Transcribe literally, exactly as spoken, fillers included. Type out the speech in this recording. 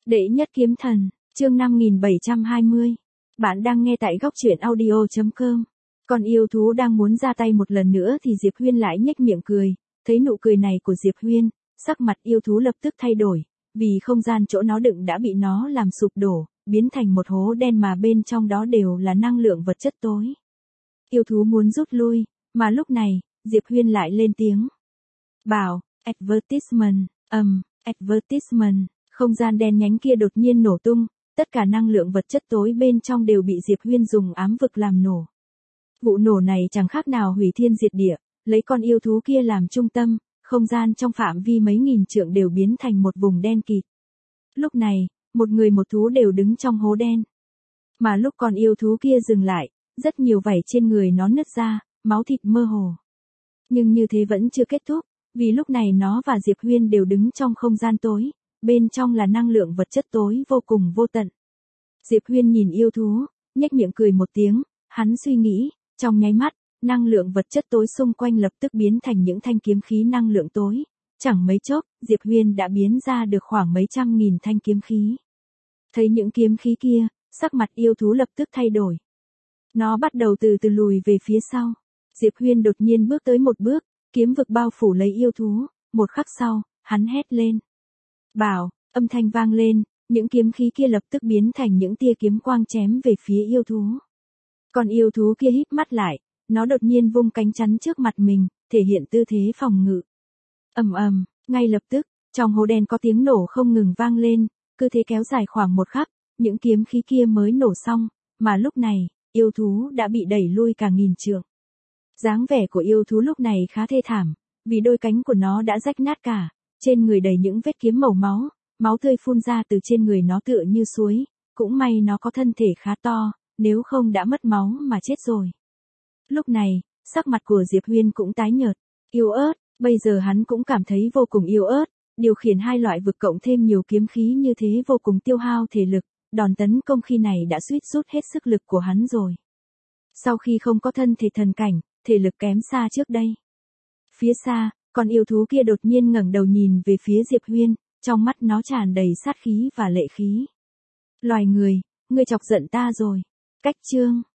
Đệ nhất kiếm thần, chương năm nghìn bảy trăm hai mươi. Bạn đang nghe tại góc truyện audio chấm com. Con yêu thú đang muốn ra tay một lần nữa thì Diệp Huyên lại nhếch miệng cười, thấy nụ cười này của Diệp Huyên, sắc mặt yêu thú lập tức thay đổi, vì không gian chỗ nó đựng đã bị nó làm sụp đổ, biến thành một hố đen mà bên trong đó đều là năng lượng vật chất tối. Yêu thú muốn rút lui, mà lúc này, Diệp Huyên lại lên tiếng. Bảo, advertisement, ầm, um, advertisement. Không gian đen nhánh kia đột nhiên nổ tung, tất cả năng lượng vật chất tối bên trong đều bị Diệp Huyên dùng ám vực làm nổ. Vụ nổ này chẳng khác nào hủy thiên diệt địa, lấy con yêu thú kia làm trung tâm, không gian trong phạm vi mấy nghìn trượng đều biến thành một vùng đen kịt. Lúc này, một người một thú đều đứng trong hố đen. Mà lúc con yêu thú kia dừng lại, rất nhiều vảy trên người nó nứt ra, máu thịt mơ hồ. Nhưng như thế vẫn chưa kết thúc, vì lúc này nó và Diệp Huyên đều đứng trong không gian tối. Bên trong là năng lượng vật chất tối vô cùng vô tận. Diệp Huyên nhìn yêu thú, nhếch miệng cười một tiếng, hắn suy nghĩ, trong nháy mắt, năng lượng vật chất tối xung quanh lập tức biến thành những thanh kiếm khí năng lượng tối. Chẳng mấy chốc, Diệp Huyên đã biến ra được khoảng mấy trăm nghìn thanh kiếm khí. Thấy những kiếm khí kia, sắc mặt yêu thú lập tức thay đổi. Nó bắt đầu từ từ lùi về phía sau. Diệp Huyên đột nhiên bước tới một bước, kiếm vực bao phủ lấy yêu thú, một khắc sau, hắn hét lên. Bảo, âm thanh vang lên, những kiếm khí kia lập tức biến thành những tia kiếm quang chém về phía yêu thú. Còn yêu thú kia híp mắt lại, nó đột nhiên vung cánh chắn trước mặt mình, thể hiện tư thế phòng ngự. Ầm ầm, ngay lập tức, trong hố đen có tiếng nổ không ngừng vang lên, cứ thế kéo dài khoảng một khắc, những kiếm khí kia mới nổ xong, mà lúc này, yêu thú đã bị đẩy lui cả nghìn trượng. Dáng vẻ của yêu thú lúc này khá thê thảm, vì đôi cánh của nó đã rách nát cả. Trên người đầy những vết kiếm màu máu, máu tươi phun ra từ trên người nó tựa như suối, cũng may nó có thân thể khá to, nếu không đã mất máu mà chết rồi. Lúc này, sắc mặt của Diệp Huyên cũng tái nhợt, yếu ớt, bây giờ hắn cũng cảm thấy vô cùng yếu ớt, điều khiển hai loại vực cộng thêm nhiều kiếm khí như thế vô cùng tiêu hao thể lực, đòn tấn công khi này đã suýt rút hết sức lực của hắn rồi. Sau khi không có thân thể thần cảnh, thể lực kém xa trước đây. Phía xa, con yêu thú kia đột nhiên ngẩng đầu nhìn về phía Diệp Huyên, trong mắt nó tràn đầy sát khí và lệ khí. Loài người, ngươi chọc giận ta rồi. Cách chương.